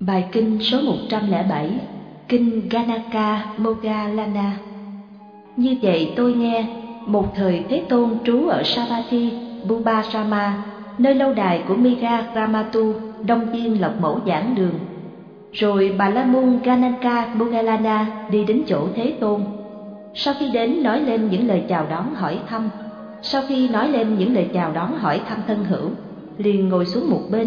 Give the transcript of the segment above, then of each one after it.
Bài kinh số 107, Kinh Ganaka Moggallana. Như vậy tôi nghe, một thời Thế Tôn trú ở Savatthi, Bhubarama, nơi lâu đài của Miga Ramatu, Đông Viên Lộc Mẫu giảng đường. Rồi Bà La Môn Ganaka Moggallana đi đến chỗ Thế Tôn. Sau khi đến nói lên những lời chào đón hỏi thăm, thân hữu, liền ngồi xuống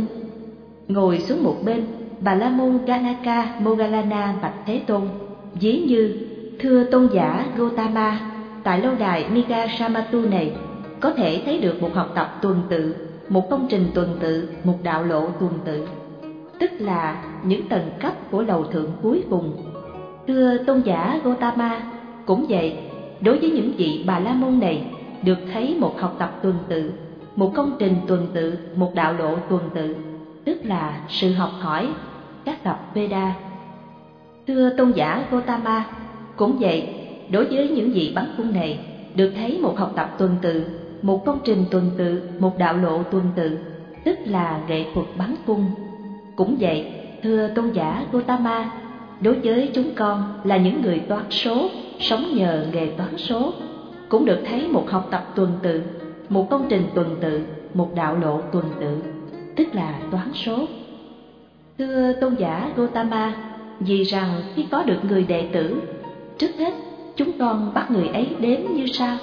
một bên. Bà La Môn Ganaka Moggallana bạch Thế Tôn: ví như, thưa tôn giả Gotama, tại lâu đài Miga Ramatu này có thể thấy được một học tập tuần tự, một công trình tuần tự, một đạo lộ tuần tự, tức là những tầng cấp của lầu thượng cuối cùng. Thưa tôn giả Gotama, cũng vậy, đối với những vị Bà La Môn này, được thấy một học tập tuần tự, một công trình tuần tự, một đạo lộ tuần tự, tức là sự học hỏi các tập Veda. Thưa tôn giả Gotama, cũng vậy, đối với những vị bắn cung này, được thấy một học tập tuần tự, một công trình tuần tự, một đạo lộ tuần tự, tức là nghệ thuật bắn cung. Cũng vậy, thưa tôn giả Gotama, đối với chúng con là những người toán số, sống nhờ nghề toán số, cũng được thấy một học tập tuần tự, một công trình tuần tự, một đạo lộ tuần tự, tức là toán số. Thưa tôn giả Gotama, vì rằng khi có được người đệ tử, trước hết chúng con bắt người ấy đếm như sau: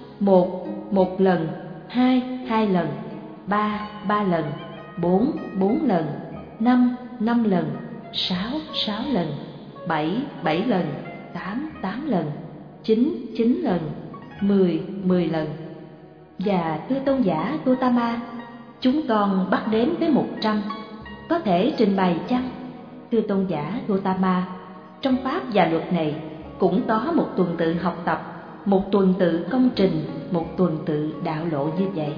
1, 1 lần, 2, 2 lần, 3, 3 lần, 4, 4 lần, 5, 5 lần, 6, 6 lần, 7, 7 lần, 8, 8 lần, 9, 9 lần, 10, 10 lần. Và thưa tôn giả Gotama, chúng con bắt đếm tới 100, có thể trình bày chăng? Thưa tôn giả Gotama, trong pháp và luật này cũng có một tuần tự học tập, một tuần tự công trình, một tuần tự đạo lộ như vậy.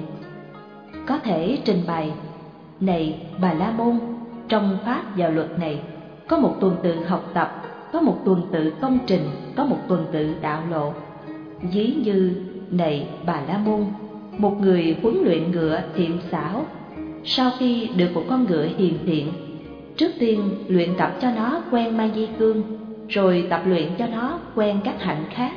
Có thể trình bày: này Bà La Môn, trong pháp và luật này có một tuần tự học tập, có một tuần tự công trình, có một tuần tự đạo lộ. Ví như, này Bà La Môn, một người huấn luyện ngựa thiện xảo, sau khi được một con ngựa hiền thiện, trước tiên luyện tập cho nó quen mang dây cương, rồi tập luyện cho nó quen các hạnh khác.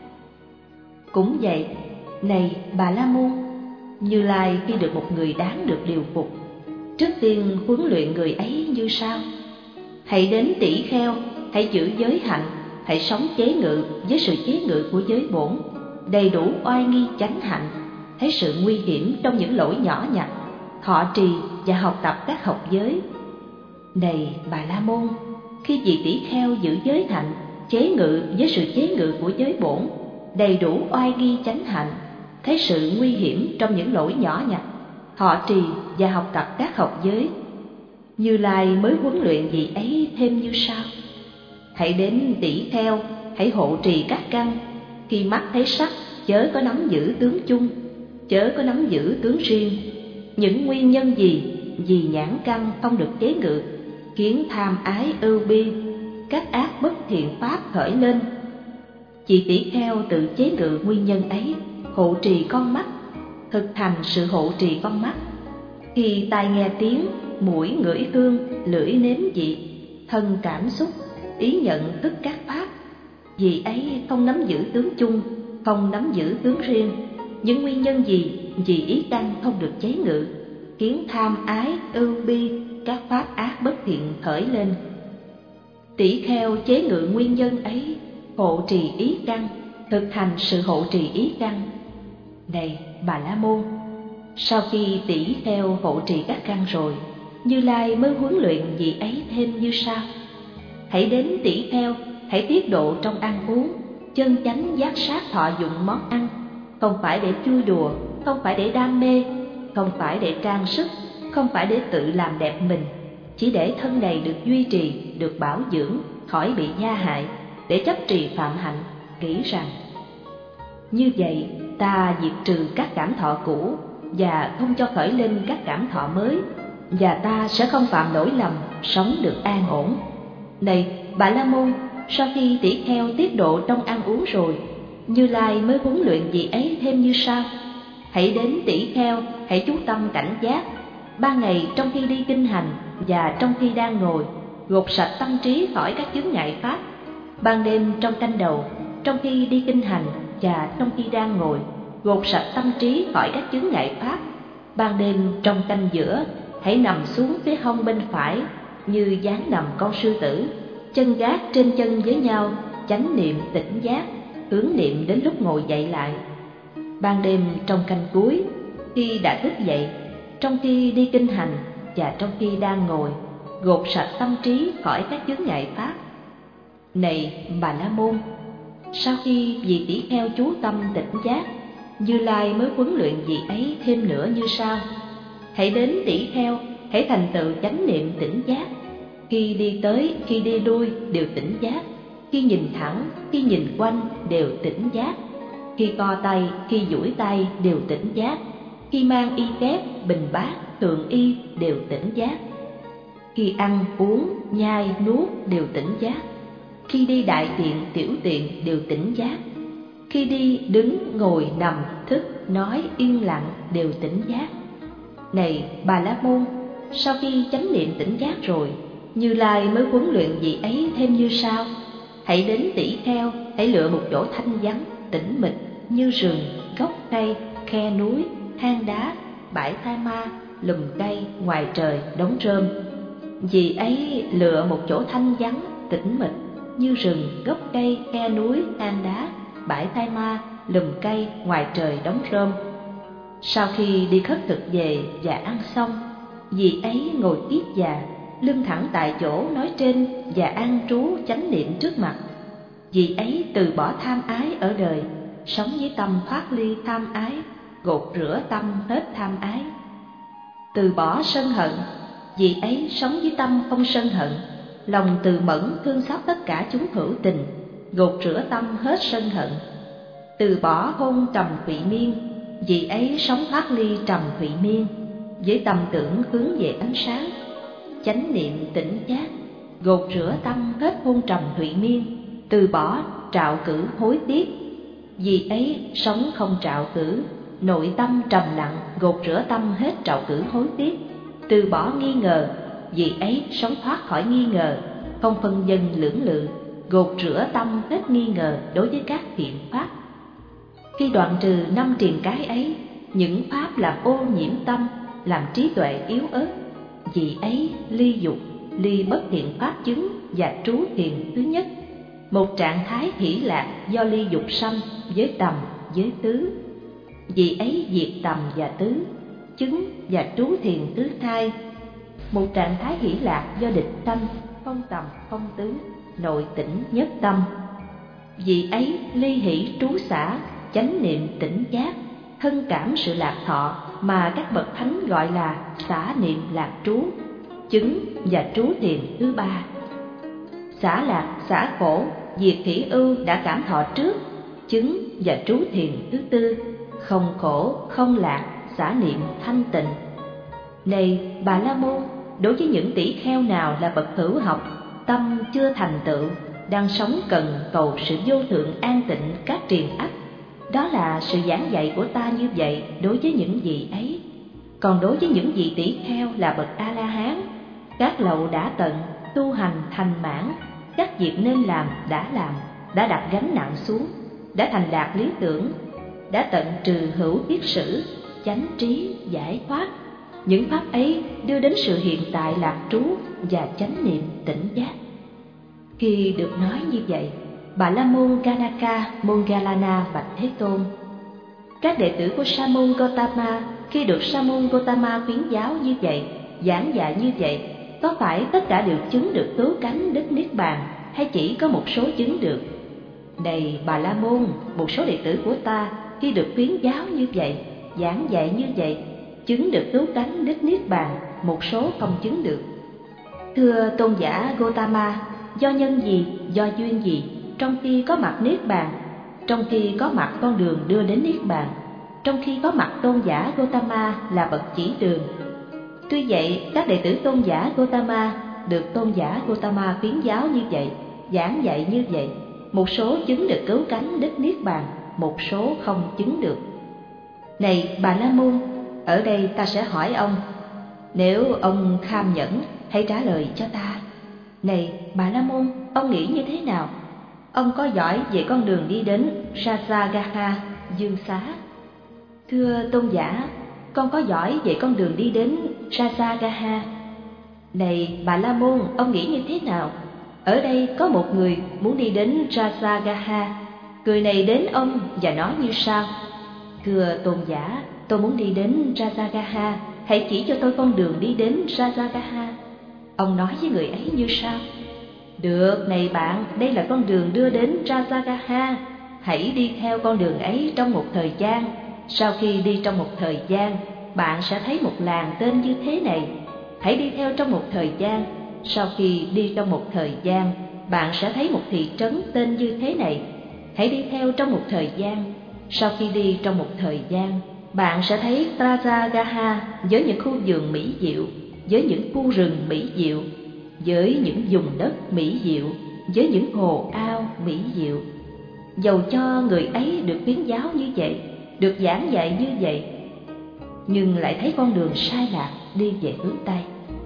Cũng vậy, này Bà La Môn, Như Lai khi được một người đáng được điều phục, trước tiên huấn luyện người ấy như sau: hãy đến tỷ kheo, hãy giữ giới hạnh, hãy sống chế ngự với sự chế ngự của giới bổn, đầy đủ oai nghi chánh hạnh, thấy sự nguy hiểm trong những lỗi nhỏ nhặt, thọ trì và học tập các học giới. Này Bà La Môn, khi vị tỷ kheo giữ giới hạnh, chế ngự với sự chế ngự của giới bổn, đầy đủ oai nghi chánh hạnh, thấy sự nguy hiểm trong những lỗi nhỏ nhặt, thọ trì và học tập các học giới, Như Lai mới huấn luyện vị ấy thêm như sau: hãy đến tỷ kheo, hãy hộ trì các căn, khi mắt thấy sắc chớ có nắm giữ tướng chung, chớ có nắm giữ tướng riêng. Những nguyên nhân gì vì nhãn căn không được chế ngự, kiến tham ái ưu bi, các ác bất thiện pháp khởi lên. Chị tỷ kheo tự chế ngự nguyên nhân ấy, hộ trì con mắt, thực hành sự hộ trì con mắt. Khi tai nghe tiếng, mũi ngửi hương, lưỡi nếm vị, thân cảm xúc, ý nhận thức các pháp, vì ấy không nắm giữ tướng chung, không nắm giữ tướng riêng. Những nguyên nhân gì vì ý căn không được chế ngự, kiến tham ái ưu bi, các pháp ác bất thiện khởi lên. Tỷ kheo chế ngự nguyên nhân ấy, hộ trì ý căn, thực hành sự hộ trì ý căn. Này Bà La Môn, sau khi tỷ kheo hộ trì các căn rồi, Như Lai mới huấn luyện vị ấy thêm như sau: hãy đến tỷ kheo, hãy tiết độ trong ăn uống, chân chánh giác sát thọ dụng món ăn, không phải để vui đùa, không phải để đam mê, không phải để trang sức, không phải để tự làm đẹp mình, chỉ để thân này được duy trì, được bảo dưỡng, khỏi bị gia hại, để chấp trì phạm hạnh, nghĩ rằng: như vậy ta diệt trừ các cảm thọ cũ và không cho khởi lên các cảm thọ mới, và ta sẽ không phạm lỗi lầm, sống được an ổn. Này Bà La Môn, sau khi tỷ kheo tiết độ trong ăn uống rồi, Như Lai mới huấn luyện vị ấy thêm như sau: hãy đến tỷ kheo, hãy chú tâm cảnh giác, ban ngày trong khi đi kinh hành và trong khi đang ngồi, gột sạch tâm trí khỏi các chướng ngại pháp. Ban đêm trong canh đầu, trong khi đi kinh hành và trong khi đang ngồi, gột sạch tâm trí khỏi các chướng ngại pháp. Ban đêm trong canh giữa, hãy nằm xuống phía hông bên phải như dáng nằm con sư tử, chân gác trên chân với nhau, chánh niệm tỉnh giác, hướng niệm đến lúc ngồi dậy lại. Ban đêm trong canh cuối, khi đã thức dậy, trong khi đi kinh hành và trong khi đang ngồi, gột sạch tâm trí khỏi các chướng ngại pháp. Này Bà La Môn, sau khi vị tỷ kheo chú tâm tỉnh giác, Như Lai mới huấn luyện vị ấy thêm nữa như sau: hãy đến tỷ kheo, hãy thành tựu chánh niệm tỉnh giác. Khi đi tới, khi đi lui đều tỉnh giác. Khi nhìn thẳng, khi nhìn quanh đều tỉnh giác. Khi co tay, khi duỗi tay đều tỉnh giác. Khi mang y kép, bình bát, thượng y đều tỉnh giác. Khi ăn, uống, nhai, nuốt đều tỉnh giác. Khi đi đại tiện, tiểu tiện đều tỉnh giác. Khi đi, đứng, ngồi, nằm, thức, nói, yên lặng đều tỉnh giác. Này Bà La Môn, sau khi chánh niệm tỉnh giác rồi, Như Lai mới huấn luyện vị ấy thêm như sau: hãy đến tỷ kheo, hãy lựa một chỗ thanh vắng, tĩnh mịch như rừng, gốc cây, khe núi, hang đá, bãi tha ma, lùm cây, ngoài trời, đống rơm. Vị ấy lựa một chỗ thanh vắng, tĩnh mịch như rừng, gốc cây, khe núi, hang đá, bãi tha ma, lùm cây, ngoài trời, đống rơm. Sau khi đi khất thực về và ăn xong, vị ấy ngồi kiết già, lưng thẳng tại chỗ nói trên và an trú chánh niệm trước mặt. Vị ấy từ bỏ tham ái ở đời, sống với tâm thoát ly tham ái, gột rửa tâm hết tham ái. Từ bỏ sân hận, vị ấy sống với tâm không sân hận, lòng từ mẫn thương xót tất cả chúng hữu tình, gột rửa tâm hết sân hận. Từ bỏ hôn trầm thụy miên, vị ấy sống thoát ly trầm thụy miên, với tâm tưởng hướng về ánh sáng, chánh niệm tỉnh giác, gột rửa tâm hết hôn trầm thụy miên, từ bỏ trạo cử hối tiếc. Vì ấy sống không trạo cử, nội tâm trầm lặng, gột rửa tâm hết trạo cử hối tiếc, từ bỏ nghi ngờ. Vì ấy sống thoát khỏi nghi ngờ, không phân vân lưỡng lự, gột rửa tâm hết nghi ngờ đối với các thiện pháp. Khi đoạn trừ 5 triền cái ấy, những pháp làm ô nhiễm tâm, làm trí tuệ yếu ớt, vì ấy ly dục, ly bất thiện pháp chứng và trú thiền thứ nhất, một trạng thái hỷ lạc do ly dục sanh với tầm với tứ. Vì ấy diệt tầm và tứ, chứng và trú thiền thứ hai, một trạng thái hỷ lạc do địch sanh, không tầm không tứ, nội tỉnh nhất tâm. Vì ấy ly hỷ trú xả, chánh niệm tỉnh giác, thân cảm sự lạc thọ mà các bậc thánh gọi là xả niệm lạc trú, chứng và trú thiền thứ ba. Xả lạc, xả khổ, diệt hỷ ưu đã cảm thọ trước, chứng và trú thiền thứ tư, không khổ, không lạc, xả niệm thanh tịnh. Này Bà La Môn, đối với những tỷ kheo nào là bậc hữu học, tâm chưa thành tựu, đang sống cần cầu sự vô thượng an tịnh các triền ách, đó là sự giảng dạy của ta như vậy đối với những vị ấy. Còn đối với những vị tỷ kheo là bậc A-la-hán, các lậu đã tận, tu hành thành mãn, các việc nên làm, đã đặt gánh nặng xuống, đã thành đạt lý tưởng, đã tận trừ hữu kiết sử, chánh trí, giải thoát. Những pháp ấy đưa đến sự hiện tại lạc trú và chánh niệm tỉnh giác. Khi được nói như vậy, Bà La Môn Ganaka Moggallana bạch Thế Tôn: các đệ tử của Sa môn Gotama khi được Sa môn Gotama khuyến giáo như vậy, giảng dạy như vậy, có phải tất cả đều chứng được cứu cánh đích niết bàn, hay chỉ có một số chứng được? Này Bà La Môn, một số đệ tử của ta khi được khuyến giáo như vậy, giảng dạy như vậy, chứng được cứu cánh đích niết bàn, một số không chứng được. Thưa tôn giả Gotama, do nhân gì, do duyên gì, trong khi có mặt niết bàn, trong khi có mặt con đường đưa đến niết bàn, trong khi có mặt tôn giả Gotama là bậc chỉ đường? Tuy vậy, các đệ tử tôn giả Gotama được tôn giả Gotama khuyến giáo như vậy, giảng dạy như vậy, một số chứng được cứu cánh đích niết bàn, một số không chứng được. Này Bà La Môn, ở đây ta sẽ hỏi ông, nếu ông kham nhẫn, hãy trả lời cho ta. Này Bà La Môn, ông nghĩ như thế nào? Ông có giỏi về con đường đi đến Rajagaha, Dương Xá? Thưa tôn giả, con có giỏi về con đường đi đến Rajagaha. Này Bà La Môn, ông nghĩ như thế nào? Ở đây có một người muốn đi đến Rajagaha. Người này đến ông và nói như sau: Thưa tôn giả, tôi muốn đi đến Rajagaha, hãy chỉ cho tôi con đường đi đến Rajagaha. Ông nói với người ấy như sau: Được, này bạn, đây là con đường đưa đến Rajagaha. Hãy đi theo con đường ấy trong một thời gian. Sau khi đi trong một thời gian, bạn sẽ thấy một làng tên như thế này. Hãy đi theo trong một thời gian. Sau khi đi trong một thời gian, bạn sẽ thấy một thị trấn tên như thế này. Hãy đi theo trong một thời gian. Sau khi đi trong một thời gian, bạn sẽ thấy Rajagaha với những khu vườn mỹ diệu, với những khu rừng mỹ diệu, với những vùng đất mỹ diệu, với những hồ ao mỹ diệu. Dầu cho người ấy được khuyến giáo như vậy, được giảng dạy như vậy, nhưng lại thấy con đường sai lạc đi về hướng Tây.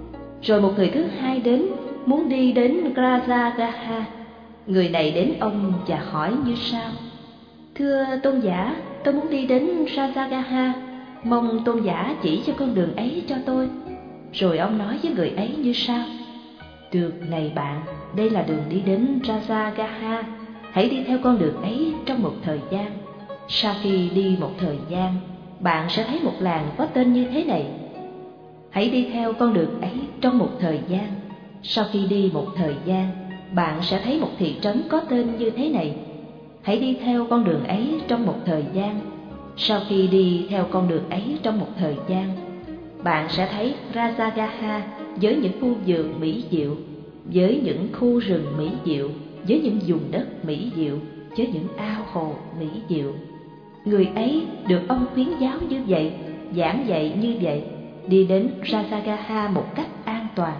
Rồi một người thứ hai đến, muốn đi đến Rajagaha. Người này đến ông và hỏi như sau: Thưa tôn giả, tôi muốn đi đến Rajagaha, mong tôn giả chỉ cho con đường ấy cho tôi. Rồi ông nói với người ấy như sau: Được, này bạn, đây là đường đi đến Rajagaha. Hãy đi theo con đường ấy trong một thời gian. Sau khi đi một thời gian, bạn sẽ thấy một làng có tên như thế này. Hãy đi theo con đường ấy trong một thời gian. Sau khi đi một thời gian, bạn sẽ thấy một thị trấn có tên như thế này. Hãy đi theo con đường ấy trong một thời gian. Sau khi đi theo con đường ấy trong một thời gian, bạn sẽ thấy Rajagaha với những khu vườn mỹ diệu, với những khu rừng mỹ diệu, với những vùng đất mỹ diệu, với những ao hồ mỹ diệu. Người ấy được ông khuyến giáo như vậy, giảng dạy như vậy, đi đến Rajagaha một cách an toàn.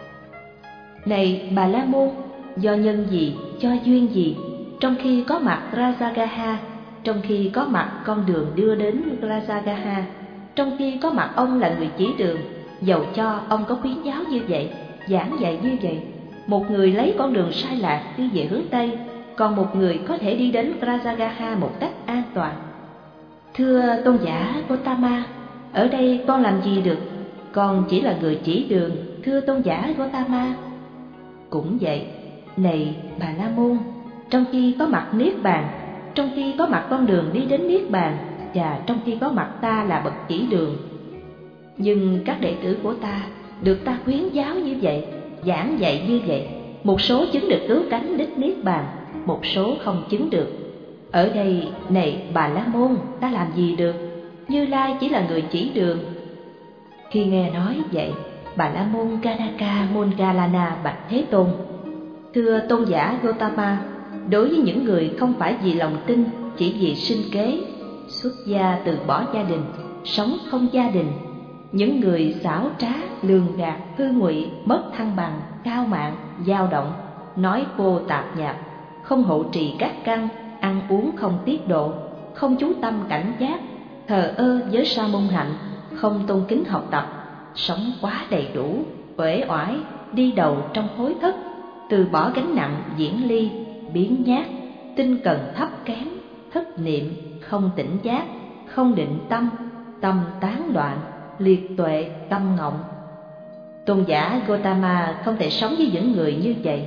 Này Bà La Môn, do nhân gì, do duyên gì, trong khi có mặt Rajagaha, trong khi có mặt con đường đưa đến Rajagaha, trong khi có mặt ông là người chỉ đường, dầu cho ông có khuyến giáo như vậy, giảng dạy như vậy, một người lấy con đường sai lạc đi về hướng Tây, còn một người có thể đi đến Rajagaha một cách an toàn. Thưa tôn giả Gotama, ở đây con làm gì được? Con chỉ là người chỉ đường, thưa tôn giả Gotama. Cũng vậy, này Bà La Môn, trong khi có mặt Niết Bàn, trong khi có mặt con đường đi đến Niết Bàn, và trong khi có mặt ta là bậc chỉ đường, nhưng các đệ tử của ta được ta khuyến giáo như vậy, giảng dạy như vậy, một số chứng được cứu cánh đích Niết Bàn, một số không chứng được. Ở đây, này Bà La Môn, ta làm gì được? Như Lai chỉ là người chỉ đường. Khi nghe nói vậy, Bà La Môn Ganaka Moggallana bạch Thế Tôn: Thưa tôn giả Gotama, đối với những người không phải vì lòng tin, chỉ vì sinh kế, xuất gia từ bỏ gia đình, sống không gia đình, những người xảo trá, lường gạt, hư ngụy, mất thăng bằng, cao mạn, dao động, nói vô tạp nhạp, không hộ trì các căn, ăn uống không tiết độ, không chú tâm cảnh giác, thờ ơ với sa môn hạnh, không tôn kính học tập, sống quá đầy đủ, uể oải, đi đầu trong hối thất, từ bỏ gánh nặng diễn ly, biến nhát, tinh cần thấp kém, thất niệm, không tỉnh giác, không định tâm, tâm tán loạn, liệt tuệ, tâm ngọng. Tôn giả Gotama không thể sống với những người như vậy.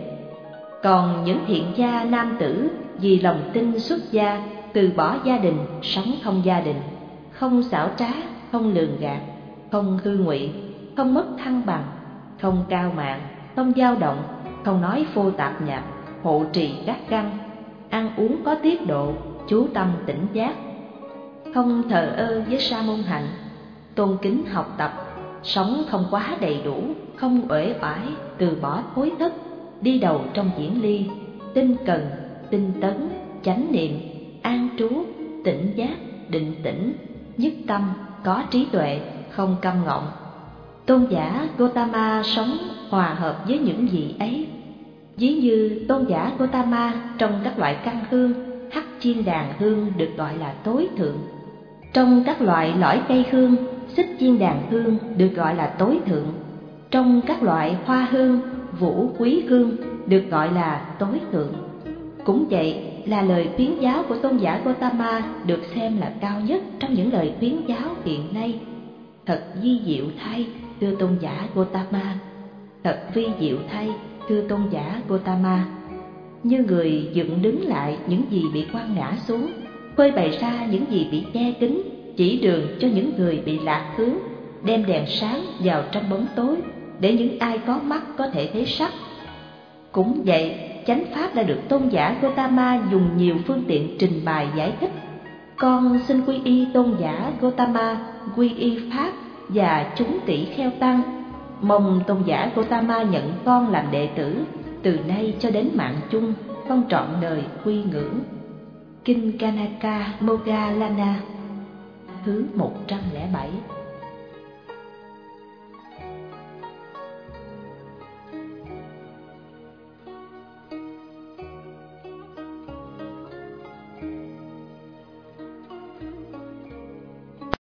Còn những thiện gia nam tử vì lòng tin xuất gia, từ bỏ gia đình, sống không gia đình, không xảo trá, không lường gạt, không hư ngụy, không mất thăng bằng, không cao mạn, không dao động, không nói phô tạp nhạp, hộ trì các căn, ăn uống có tiết độ, chú tâm tỉnh giác, không thờ ơ với sa môn hạnh, tôn kính học tập, sống không quá đầy đủ, không uể oải, từ bỏ thối thất, đi đầu trong diễn ly, tinh cần, tinh tấn, chánh niệm, an trú, tỉnh giác, định tĩnh, nhất tâm, có trí tuệ, không câm ngọng. Tôn giả Gotama sống hòa hợp với những vị ấy. Ví như tôn giả Gotama trong các loại căn hương, hắc chiên đàn hương được gọi là tối thượng. Trong các loại lõi cây hương, xích chiên đàn hương được gọi là tối thượng. Trong các loại hoa hương, vũ quý hương được gọi là tối thượng. Cũng vậy là lời khuyến giáo của tôn giả Gotama được xem là cao nhất trong những lời khuyến giáo hiện nay. Thật vi diệu thay, thưa tôn giả Gotama. Thật vi diệu thay, thưa tôn giả Gotama. Như người dựng đứng lại những gì bị quăng ngã xuống, phơi bày ra những gì bị che kín, chỉ đường cho những người bị lạc hướng, đem đèn sáng vào trong bóng tối để những ai có mắt có thể thấy sắc. Cũng vậy, chánh pháp đã được tôn giả Gotama dùng nhiều phương tiện trình bày giải thích. Con xin quy y tôn giả Gotama, quy y pháp và chúng tỷ kheo tăng. Mong tôn giả Gotama nhận con làm đệ tử, từ nay cho đến mạng chung, con trọn đời quy ngưỡng. Kinh Kanaka Moggallana thứ 107.